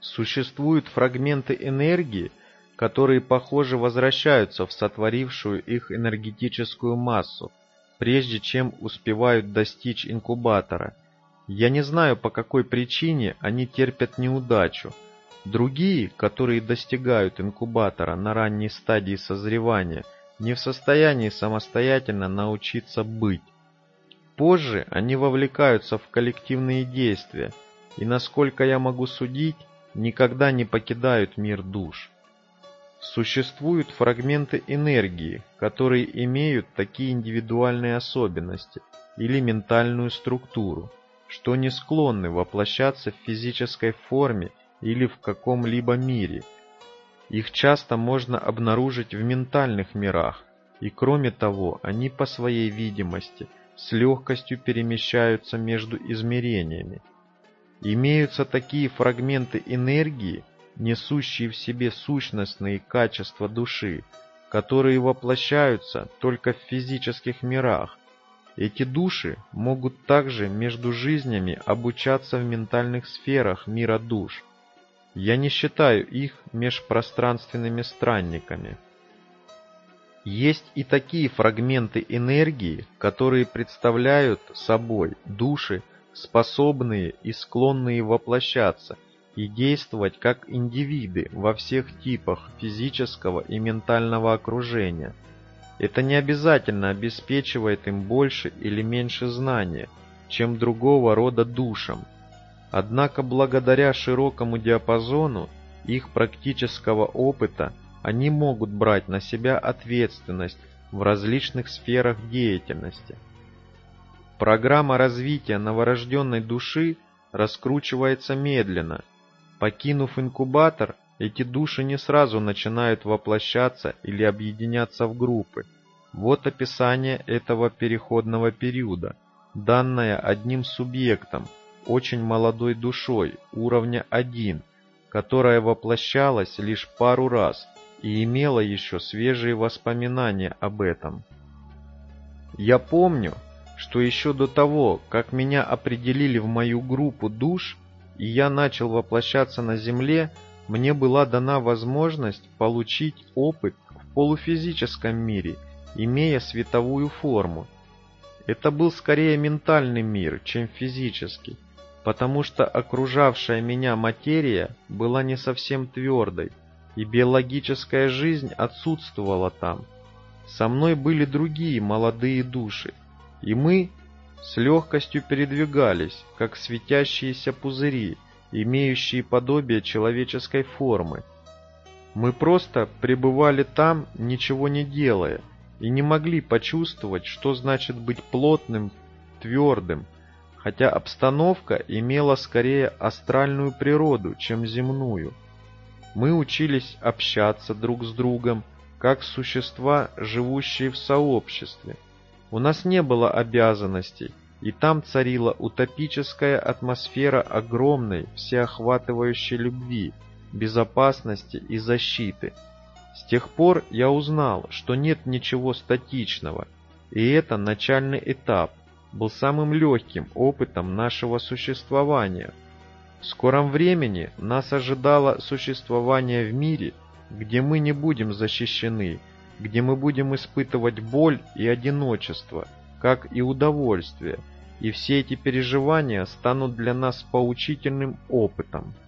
Существуют фрагменты энергии, которые, похоже, возвращаются в сотворившую их энергетическую массу, прежде чем успевают достичь инкубатора. Я не знаю, по какой причине они терпят неудачу. Другие, которые достигают инкубатора на ранней стадии созревания, не в состоянии самостоятельно научиться быть. Позже они вовлекаются в коллективные действия и, насколько я могу судить, никогда не покидают мир душ. Существуют фрагменты энергии, которые имеют такие индивидуальные особенности или ментальную структуру, что не склонны воплощаться в физической форме или в каком-либо мире. Их часто можно обнаружить в ментальных мирах, и кроме того, они по своей видимости с легкостью перемещаются между измерениями. Имеются такие фрагменты энергии, несущие в себе сущностные качества души, которые воплощаются только в физических мирах. Эти души могут также между жизнями обучаться в ментальных сферах мира душ. Я не считаю их межпространственными странниками. Есть и такие фрагменты энергии, которые представляют собой души, способные и склонные воплощаться и действовать как индивиды во всех типах физического и ментального окружения. Это не обязательно обеспечивает им больше или меньше знания, чем другого рода душам. Однако благодаря широкому диапазону их практического опыта они могут брать на себя ответственность в различных сферах деятельности. Программа развития новорожденной души раскручивается медленно. Покинув инкубатор, эти души не сразу начинают воплощаться или объединяться в группы. Вот описание этого переходного периода, данное одним субъектом, очень молодой душой, уровня 1, которая воплощалась лишь пару раз и имела еще свежие воспоминания об этом. Я помню, что еще до того, как меня определили в мою группу душ, и я начал воплощаться на Земле, мне была дана возможность получить опыт в полуфизическом мире, имея световую форму. Это был скорее ментальный мир, чем физический, потому что окружавшая меня материя была не совсем твердой, и биологическая жизнь отсутствовала там. Со мной были другие молодые души, и мы с легкостью передвигались, как светящиеся пузыри, имеющие подобие человеческой формы. Мы просто пребывали там, ничего не делая, и не могли почувствовать, что значит быть плотным, твердым, хотя обстановка имела скорее астральную природу, чем земную. Мы учились общаться друг с другом, как существа, живущие в сообществе. У нас не было обязанностей, и там царила утопическая атмосфера огромной, всеохватывающей любви, безопасности и защиты. С тех пор я узнал, что нет ничего статичного, и это начальный этап был самым легким опытом нашего существования. В скором времени нас ожидало существование в мире, где мы не будем защищены, где мы будем испытывать боль и одиночество, как и удовольствие, и все эти переживания станут для нас поучительным опытом.